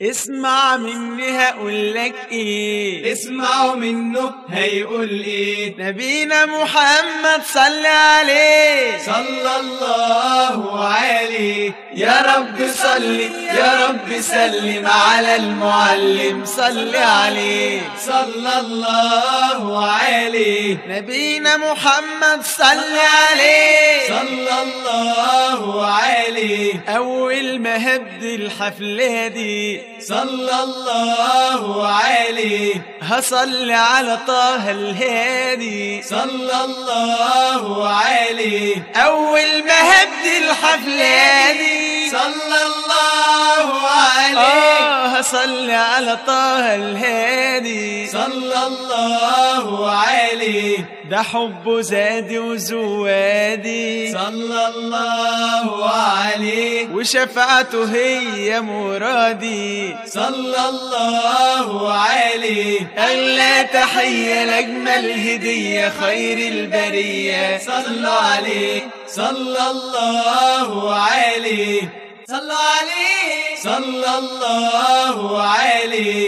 اسمع مني هقولك ايه، اسمعوا منه هيقول ايه. نبينا محمد صلي عليه، صلى الله عليه. يا رب صلي يا رب سلم على المعلم صلي عليه، صلى الله عليه. نبينا محمد صلي عليه، صلى الله عليه. أول ما هبدي الحفلة دي صلى الله عليه. هصلي على طه الهادي، صلى الله عليه. أول ما هبدي الحفلة دي صلى الله عليه. هصلي على طه الهادي، صلى الله عليه. ده حبه زادي وزوادي، صلى الله عليه. وشفاعته هي مرادي، صلى الله عليه. أغلى تحية لأجمل هدية خير البرية، صلوا عليه. صلى الله عليه. صلوا عليه. صلى الله عليه.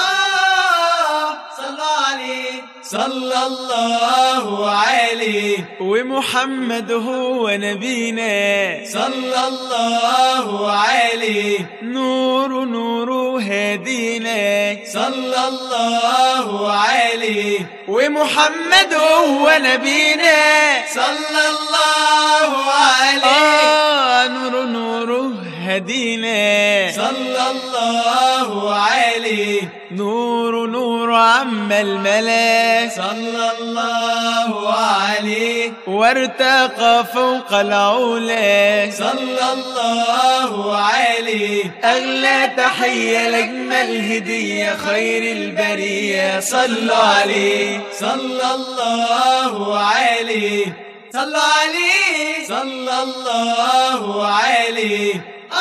صلوا عليه. صلى الله عليه. ومحمد هو نبينا، صلى الله عليه. نور نور هدينا، صلى الله عليه. ومحمد هو نبينا، صلى الله عليه. نور نور هدينا، صلى الله عليه. نور نور عم الملاك، صلى الله عليه. وارتقى فوق العلا، صلى الله عليه. أغلى تحية لأجمل هدية خير البرية، صلوا عليه. صلى الله عليه. صلوا عليه. صلى الله عليه.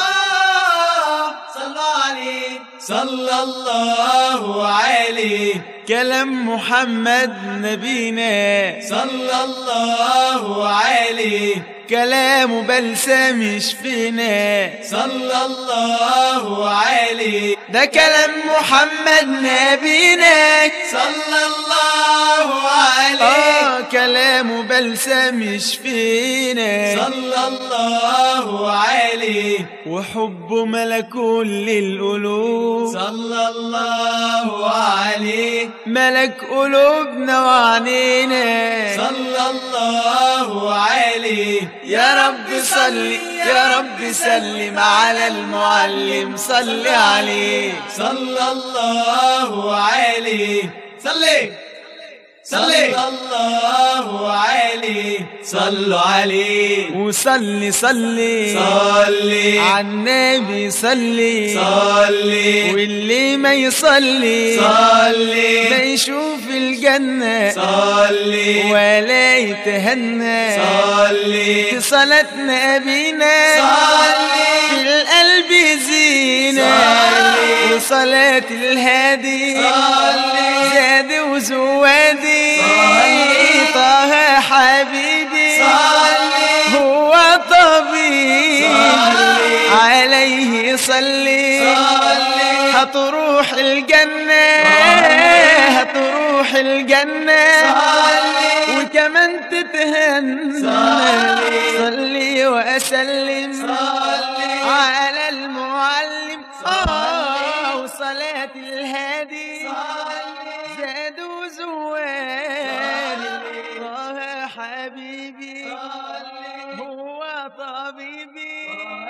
صلوا عليه. صلى الله عليه. كلام محمد نبينا، صلى الله عليه. كلامه بلسم يشفينا، صلى الله عليه. ده كلام محمد نبينا، صلى الله عليه. كلامه بلسم يشفينا، صلى الله عليه. وحبه ملك كل القلوب، صلى الله عليه. ملك قلوبنا وعنينا، صلى الله عليه. يا رب صلي يا رب سلم على المعلم، صلي عليه. صلى الله عليه. صلي صلى الله عليه. صلوا عليه. وصلي صلي صلي على النبي، صلي صلي. واللي ما يصلي صلي ما يشوف الجنة صلي ولا يتهنى، صلي. صلاة نبينا صلي في القلب زينة، صلي. وصلاة الهادي صلي زاد وزوادي، صلي. طه حبيبي صلي هو طبيب، صلي عليه صلي صلي. هتروح الجنة هتروح الجنة صلي وكمان تتهنى، صلي صلي وأسلم صلي على المعلم، صلي وصلاة الهادي زاد وزوال، طه حبيبي هو طبيبي،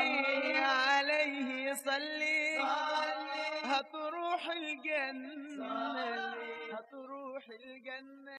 عليه صلي هتروح الجنة هتروح الجنة.